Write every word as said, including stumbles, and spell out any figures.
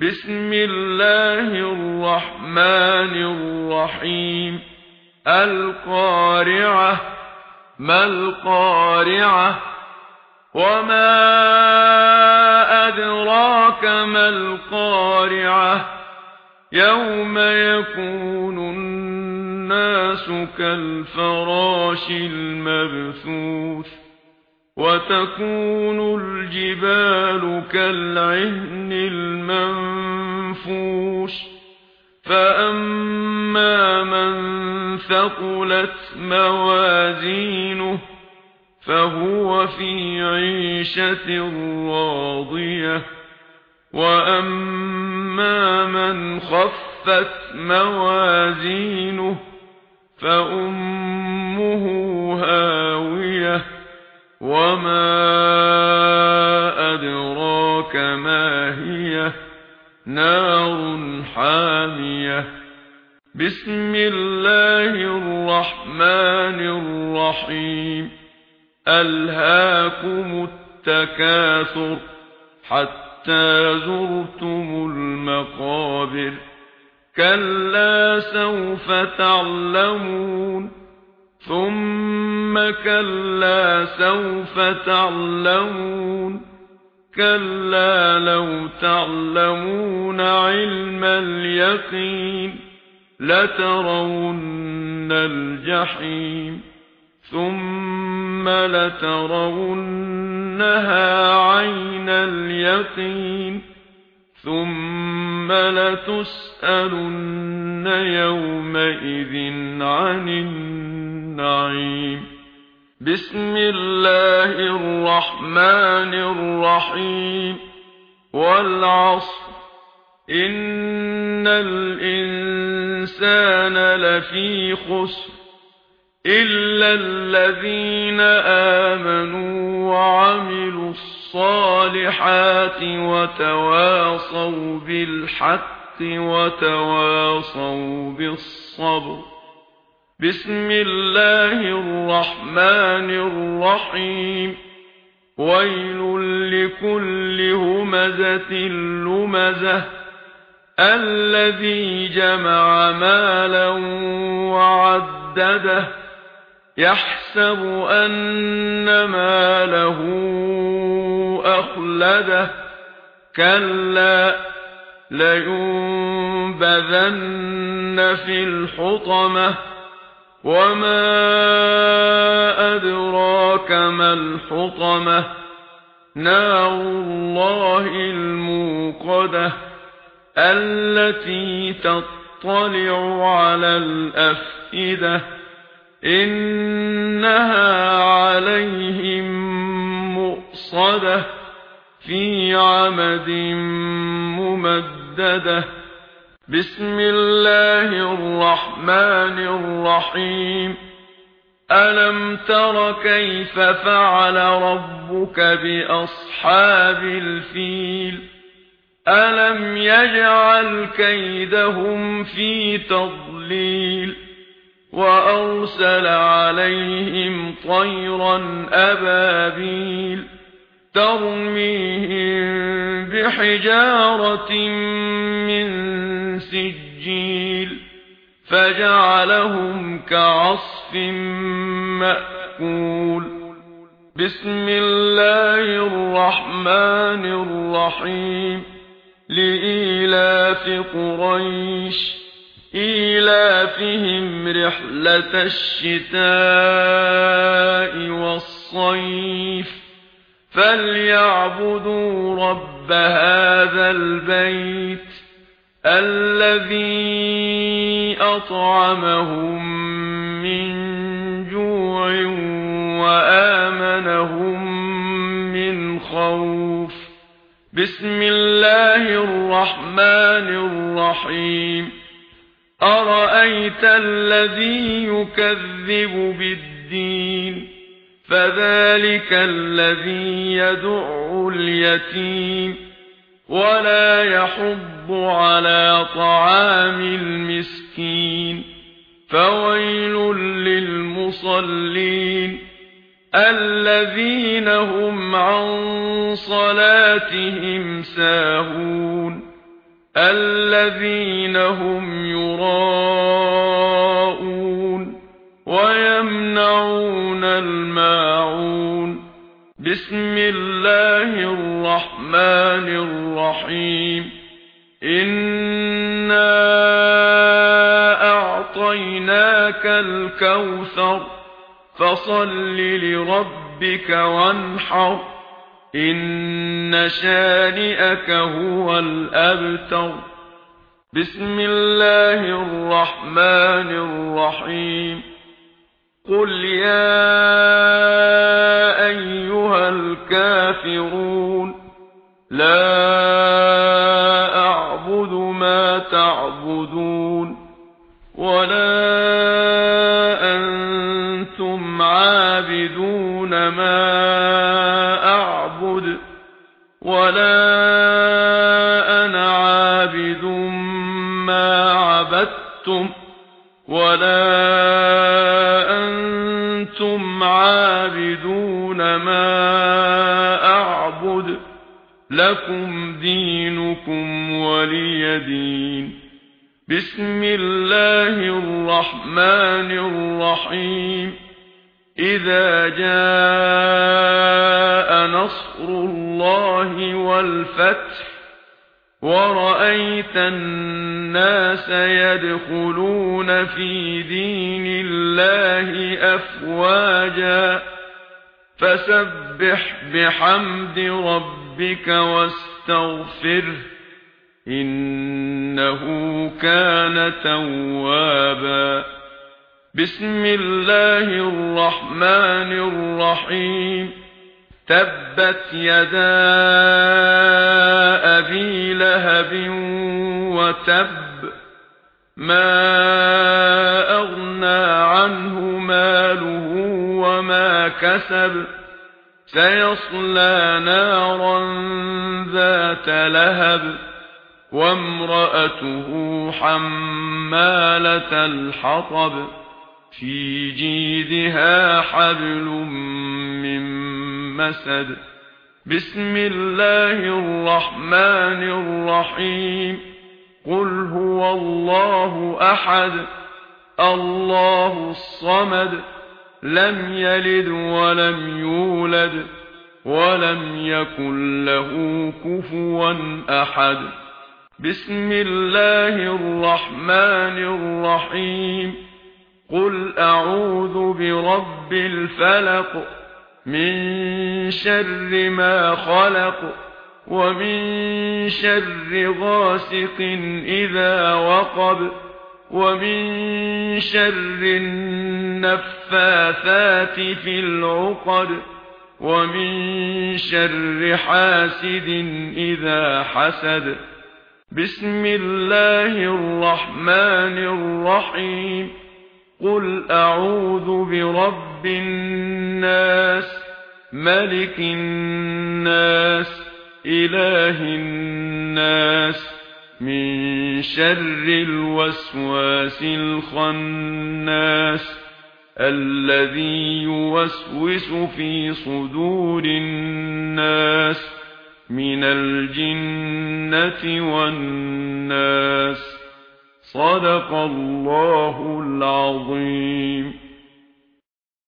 بسم الله الرحمن الرحيم القارعة ما القارعة وما أدراك ما القارعة يوم يكون الناس كالفراش المبثوث وتكون الجبال كالعهن المنفوش فأما من ثقلت موازينه فهو في عيشة راضية وأما من خفت موازينه فأمه هاوية وما أدراك ما هي نار حامية بسم الله الرحمن الرحيم ألهاكم التكاثر حتى زرتم المقابر كلا سوف تعلمون ثم كلا سوف تعلمون كلا لو تعلمون علم اليقين لترون الجحيم ثم لترونها عين اليقين ثم لتسألن يومئذ عن النعيم بسم الله الرحمن الرحيم والعصر إن الإنسان لفي خسر إلا الذين آمنوا وعملوا الصالحات وتواصوا بالحق وتواصوا بالصبر بسم الله الرحمن الرحيم ويل لكل همزة لمزة الذي جمع مالا وعدده يحسب أن ماله أخلده كلا لينبذن في الحطمة وما أدراك ما الحطمة نار الله الموقدة التي تطلع على الأفئدة إنها عليهم مؤصدة في عمد ممددة بسم الله الرحمن الرحيم ألم تر كيف فعل ربك بأصحاب الفيل ألم يجعل كيدهم في تضليل وأرسل عليهم طيرا أبابيل ترميهم بحجارة من سجيل فجعلهم كعصف مأكول بسم الله الرحمن الرحيم لإيلاف قريش إيلافهم رحلة الشتاء والصيف فليعبدوا رب هذا البيت الذي أطعمهم من جوع وآمنهم من خوف بسم الله الرحمن الرحيم أرأيت الذي يكذب بالدين فذلك الذي يدع اليتيم ولا يحض على طعام المسكين فويل للمصلين الذين هم عن صلاتهم ساهون الذين هم يراءون ويمنعون الماعون بسم الله الرحمن الرحيم إنا أعطيناك الكوثر فصل لربك وانحر إن شانئك هو الأبتر بسم الله الرحمن الرحيم قل يا أيها الكافرون لا أعبد ما تعبدون ولا أنتم عابدون ما أعبد ولا أنا عابد ما عبدتم ولا أنتم عابدون ما أعبد لكم دينكم ولي دين بسم الله الرحمن الرحيم إذا جاء نصر الله والفتح ورأيت الناس يدخلون في دين الله أفواجا فسبح بحمد ربك واستغفره إنه كان توابا بسم الله الرحمن الرحيم تبت يدا أبي لهب وتب ما أغنى عنه ماله وما كسب سيصلى نارا ذات لهب وامرأته حمالة الحطب في جيدها حبل من مسد بسم الله الرحمن الرحيم قل هو الله أحد الله الصمد لم يلد ولم يولد ولم يكن له كفوا أحد بسم الله الرحمن الرحيم قل أعوذ برب الفلق من شر ما خلق ومن شر غاسق إذا وقب ومن شر النفاثات في العقد ومن شر حاسد إذا حسد بسم الله الرحمن الرحيم قل أعوذ برب الناس ملك الناس إله الناس من شر الوسواس الخناس الذي يوسوس في صدور الناس من الجنة والناس صدق الله العظيم.